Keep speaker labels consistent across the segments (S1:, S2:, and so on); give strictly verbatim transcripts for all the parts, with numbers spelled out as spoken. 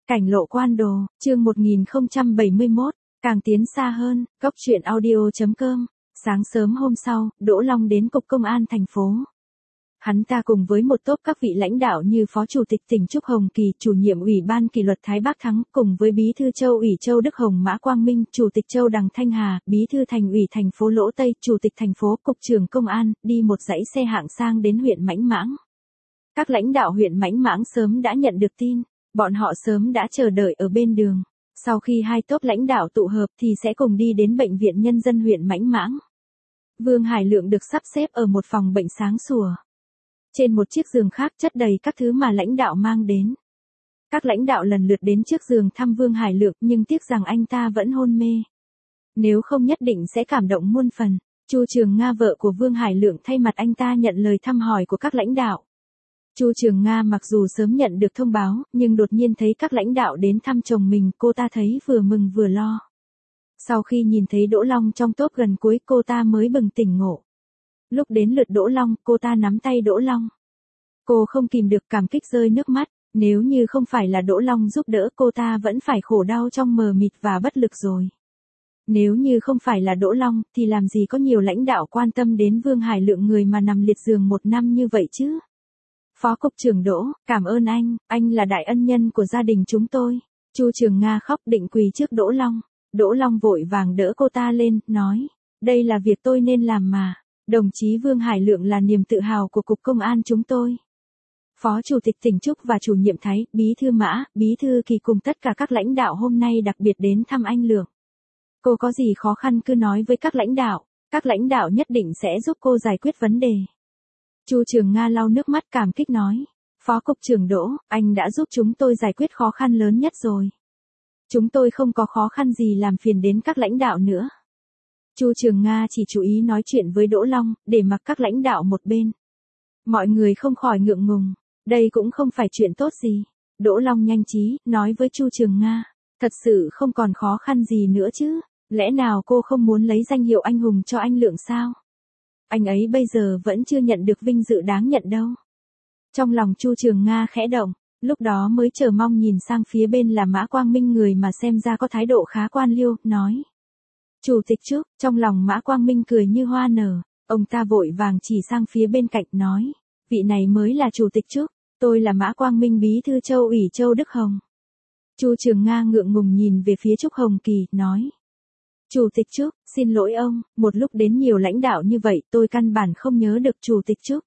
S1: Cảnh lộ quan đồ, chương một nghìn không trăm bảy mươi mốt, càng tiến xa hơn, góc truyện audio.com. Sáng sớm hôm sau, Đỗ Long đến cục công an thành phố. Hắn ta cùng với một tốp các vị lãnh đạo như Phó Chủ tịch tỉnh Trúc Hồng Kỳ, Chủ nhiệm Ủy ban Kỷ luật Thái Bác Thắng, cùng với Bí thư Châu ủy Châu Đức Hồng Mã Quang Minh, Chủ tịch Châu Đằng Thanh Hà, Bí thư Thành ủy thành phố Lỗ Tây, Chủ tịch thành phố, Cục trưởng Công an, đi một dãy xe hạng sang đến huyện Mãnh Mãng. Các lãnh đạo huyện Mãnh Mãng sớm đã nhận được tin, bọn họ sớm đã chờ đợi ở bên đường. Sau khi hai tốp lãnh đạo tụ hợp thì sẽ cùng đi đến bệnh viện nhân dân huyện Mãnh Mãng. Vương Hải Lượng được sắp xếp ở một phòng bệnh sáng sủa. Trên một chiếc giường khác chất đầy các thứ mà lãnh đạo mang đến. Các lãnh đạo lần lượt đến trước giường thăm Vương Hải Lượng nhưng tiếc rằng anh ta vẫn hôn mê. Nếu không nhất định sẽ cảm động muôn phần. Chu Trường Nga, vợ của Vương Hải Lượng, thay mặt anh ta nhận lời thăm hỏi của các lãnh đạo. Chu Trường Nga mặc dù sớm nhận được thông báo, nhưng đột nhiên thấy các lãnh đạo đến thăm chồng mình, cô ta thấy vừa mừng vừa lo. Sau khi nhìn thấy Đỗ Long trong tốp gần cuối, cô ta mới bừng tỉnh ngộ. Lúc đến lượt Đỗ Long, cô ta nắm tay Đỗ Long. Cô không kìm được cảm kích rơi nước mắt, nếu như không phải là Đỗ Long giúp đỡ, cô ta vẫn phải khổ đau trong mờ mịt và bất lực rồi. Nếu như không phải là Đỗ Long, thì làm gì có nhiều lãnh đạo quan tâm đến Vương Hải Lượng, người mà nằm liệt giường một năm như vậy chứ. Phó Cục trưởng Đỗ, cảm ơn anh, anh là đại ân nhân của gia đình chúng tôi. Chu Trường Nga khóc định quỳ trước Đỗ Long. Đỗ Long vội vàng đỡ cô ta lên, nói, đây là việc tôi nên làm mà. Đồng chí Vương Hải Lượng là niềm tự hào của Cục Công an chúng tôi. Phó Chủ tịch tỉnh Trúc và Chủ nhiệm Thái, Bí thư Mã, Bí thư Kỳ cùng tất cả các lãnh đạo hôm nay đặc biệt đến thăm anh Lượng. Cô có gì khó khăn cứ nói với các lãnh đạo, các lãnh đạo nhất định sẽ giúp cô giải quyết vấn đề. Chu Trường Nga lau nước mắt cảm kích nói, Phó Cục trưởng Đỗ, anh đã giúp chúng tôi giải quyết khó khăn lớn nhất rồi. Chúng tôi không có khó khăn gì làm phiền đến các lãnh đạo nữa. Chu Trường Nga chỉ chú ý nói chuyện với Đỗ Long, để mặc các lãnh đạo một bên. Mọi người không khỏi ngượng ngùng, đây cũng không phải chuyện tốt gì. Đỗ Long nhanh trí, nói với Chu Trường Nga, thật sự không còn khó khăn gì nữa chứ, lẽ nào cô không muốn lấy danh hiệu anh hùng cho anh Lượng sao? Anh ấy bây giờ vẫn chưa nhận được vinh dự đáng nhận đâu. Trong lòng Chu Trường Nga khẽ động, lúc đó mới chờ mong nhìn sang phía bên là Mã Quang Minh, người mà xem ra có thái độ khá quan liêu, nói. Chủ tịch Trúc, trong lòng Mã Quang Minh cười như hoa nở, ông ta vội vàng chỉ sang phía bên cạnh nói, vị này mới là Chủ tịch Trúc, tôi là Mã Quang Minh, Bí thư Châu ủy Châu Đức Hồng. Chu Trường Nga ngượng ngùng nhìn về phía Trúc Hồng Kỳ, nói. Chủ tịch Trúc, xin lỗi ông, một lúc đến nhiều lãnh đạo như vậy tôi căn bản không nhớ được Chủ tịch Trúc.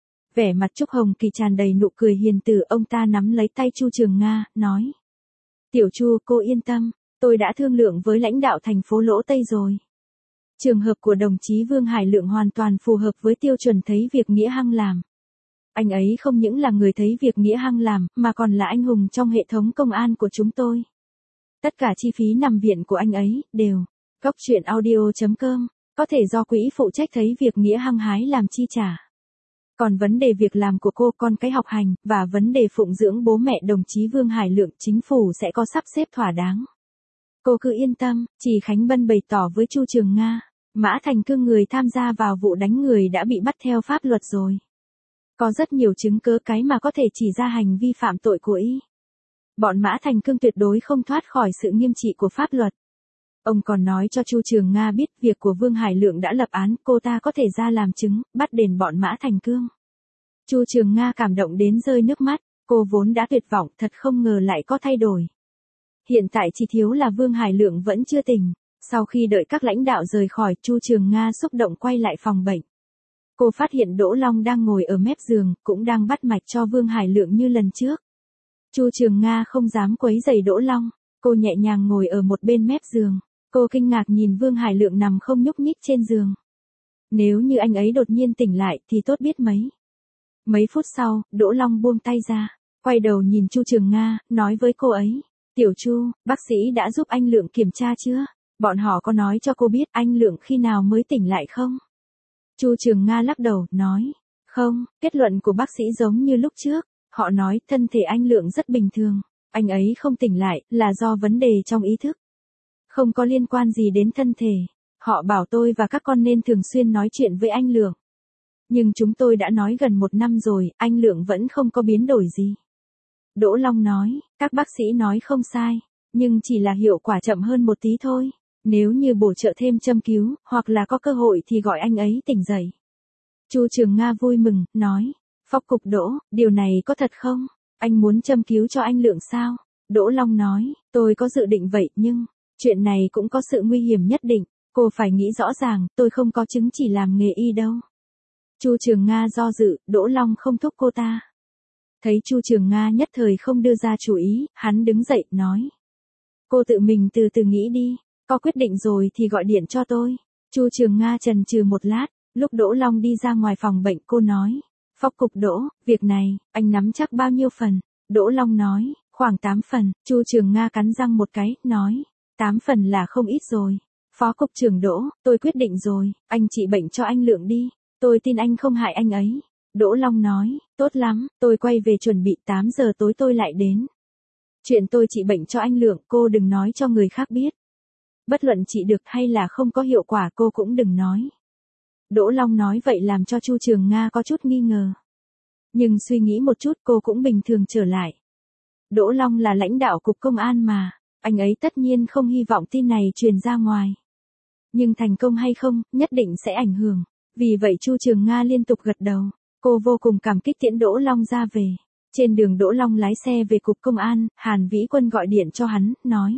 S1: Vẻ mặt Trúc Hồng Kỳ tràn đầy nụ cười hiền từ, ông ta nắm lấy tay Chu Trường Nga, nói. Tiểu Chu, cô yên tâm, tôi đã thương lượng với lãnh đạo thành phố Lỗ Tây rồi. Trường hợp của đồng chí Vương Hải Lượng hoàn toàn phù hợp với tiêu chuẩn thấy việc nghĩa hăng làm. Anh ấy không những là người thấy việc nghĩa hăng làm, mà còn là anh hùng trong hệ thống công an của chúng tôi. Tất cả chi phí nằm viện của anh ấy, đều. Góc truyện audio.com, có thể do quỹ phụ trách thấy việc nghĩa hăng hái làm chi trả. Còn vấn đề việc làm của cô, con cái học hành, và vấn đề phụng dưỡng bố mẹ đồng chí Vương Hải Lượng, chính phủ sẽ có sắp xếp thỏa đáng. Cô cứ yên tâm, Trì Khánh Bân bày tỏ với Chu Trường Nga. Mã Thành Cương, người tham gia vào vụ đánh người, đã bị bắt theo pháp luật rồi. Có rất nhiều chứng cứ cái mà có thể chỉ ra hành vi phạm tội của y. Bọn Mã Thành Cương tuyệt đối không thoát khỏi sự nghiêm trị của pháp luật. Ông còn nói cho Chu Trường Nga biết việc của Vương Hải Lượng đã lập án, cô ta có thể ra làm chứng, bắt đền bọn Mã Thành Cương. Chu Trường Nga cảm động đến rơi nước mắt, cô vốn đã tuyệt vọng, thật không ngờ lại có thay đổi. Hiện tại chỉ thiếu là Vương Hải Lượng vẫn chưa tỉnh. Sau khi đợi các lãnh đạo rời khỏi, Chu Trường Nga xúc động quay lại phòng bệnh. Cô phát hiện Đỗ Long đang ngồi ở mép giường, cũng đang bắt mạch cho Vương Hải Lượng như lần trước. Chu Trường Nga không dám quấy rầy Đỗ Long, cô nhẹ nhàng ngồi ở một bên mép giường. Cô kinh ngạc nhìn Vương Hải Lượng nằm không nhúc nhích trên giường. Nếu như anh ấy đột nhiên tỉnh lại thì tốt biết mấy. Mấy phút sau, Đỗ Long buông tay ra, quay đầu nhìn Chu Trường Nga, nói với cô ấy. Tiểu Chu, bác sĩ đã giúp anh Lượng kiểm tra chưa? Bọn họ có nói cho cô biết anh Lượng khi nào mới tỉnh lại không? Chu Trường Nga lắc đầu, nói. Không, kết luận của bác sĩ giống như lúc trước. Họ nói thân thể anh Lượng rất bình thường. Anh ấy không tỉnh lại là do vấn đề trong ý thức. Không có liên quan gì đến thân thể. Họ bảo tôi và các con nên thường xuyên nói chuyện với anh Lượng. Nhưng chúng tôi đã nói gần một năm rồi, anh Lượng vẫn không có biến đổi gì. Đỗ Long nói, các bác sĩ nói không sai, nhưng chỉ là hiệu quả chậm hơn một tí thôi. Nếu như bổ trợ thêm châm cứu, hoặc là có cơ hội thì gọi anh ấy tỉnh dậy. Chu Trường Nga vui mừng, nói, Phó cục Đỗ, điều này có thật không? Anh muốn châm cứu cho anh Lượng sao? Đỗ Long nói, tôi có dự định vậy nhưng, chuyện này cũng có sự nguy hiểm nhất định, cô phải nghĩ rõ ràng, tôi không có chứng chỉ làm nghề y đâu. Chu Trường Nga do dự, Đỗ Long không thúc cô ta. Thấy Chu Trường Nga nhất thời không đưa ra chủ ý, hắn đứng dậy, nói. Cô tự mình từ từ nghĩ đi, có quyết định rồi thì gọi điện cho tôi. Chu Trường Nga chần chừ một lát, lúc Đỗ Long đi ra ngoài phòng bệnh cô nói. Phó cục Đỗ, việc này, anh nắm chắc bao nhiêu phần? Đỗ Long nói, khoảng tám phần. Chu Trường Nga cắn răng một cái, nói. tám phần là không ít rồi. Phó cục trưởng Đỗ, tôi quyết định rồi, anh trị bệnh cho anh Lượng đi. Tôi tin anh không hại anh ấy. Đỗ Long nói, tốt lắm, tôi quay về chuẩn bị tám giờ tối tôi lại đến. Chuyện tôi trị bệnh cho anh Lượng cô đừng nói cho người khác biết. Bất luận trị được hay là không có hiệu quả cô cũng đừng nói. Đỗ Long nói vậy làm cho Chu Trường Nga có chút nghi ngờ. Nhưng suy nghĩ một chút cô cũng bình thường trở lại. Đỗ Long là lãnh đạo cục công an mà, anh ấy tất nhiên không hy vọng tin này truyền ra ngoài. Nhưng thành công hay không, nhất định sẽ ảnh hưởng. Vì vậy Chu Trường Nga liên tục gật đầu. Cô vô cùng cảm kích tiễn Đỗ Long ra về. Trên đường Đỗ Long lái xe về cục công an, Hàn Vĩ Quân gọi điện cho hắn, nói.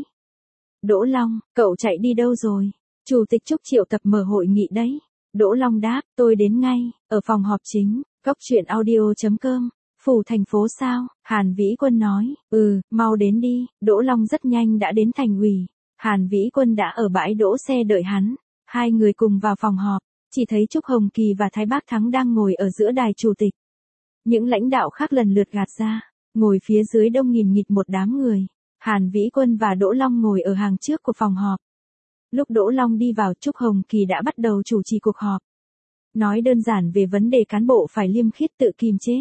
S1: Đỗ Long, cậu chạy đi đâu rồi? Chủ tịch Trúc triệu tập mở hội nghị đấy. Đỗ Long đáp, tôi đến ngay, ở phòng họp chính, góc truyện audio chấm com. Phủ thành phố sao? Hàn Vĩ Quân nói, ừ, mau đến đi. Đỗ Long rất nhanh đã đến thành ủy. Hàn Vĩ Quân đã ở bãi đỗ xe đợi hắn. Hai người cùng vào phòng họp, chỉ thấy Trúc Hồng Kỳ và Thái Bác Thắng đang ngồi ở giữa đài chủ tịch. Những lãnh đạo khác lần lượt gạt ra, ngồi phía dưới đông nghìn nghịt một đám người. Hàn Vĩ Quân và Đỗ Long ngồi ở hàng trước của phòng họp. Lúc Đỗ Long đi vào, Trúc Hồng Kỳ đã bắt đầu chủ trì cuộc họp. Nói đơn giản về vấn đề cán bộ phải liêm khiết tự kiềm chế.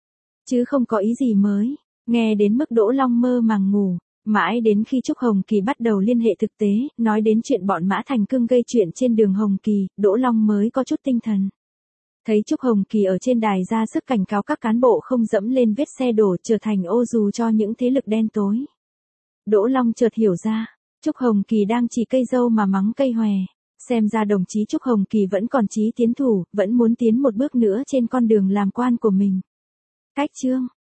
S1: Chứ không có ý gì mới, nghe đến mức Đỗ Long mơ màng ngủ. Mãi đến khi Trúc Hồng Kỳ bắt đầu liên hệ thực tế, nói đến chuyện bọn Mã Thành Cương gây chuyện trên đường Hồng Kỳ, Đỗ Long mới có chút tinh thần. Thấy Trúc Hồng Kỳ ở trên đài ra sức cảnh cáo các cán bộ không dẫm lên vết xe đổ trở thành ô dù cho những thế lực đen tối. Đỗ Long chợt hiểu ra, Trúc Hồng Kỳ đang chỉ cây dâu mà mắng cây hòe. Xem ra đồng chí Trúc Hồng Kỳ vẫn còn chí tiến thủ, vẫn muốn tiến một bước nữa trên con đường làm quan của mình. Cách chương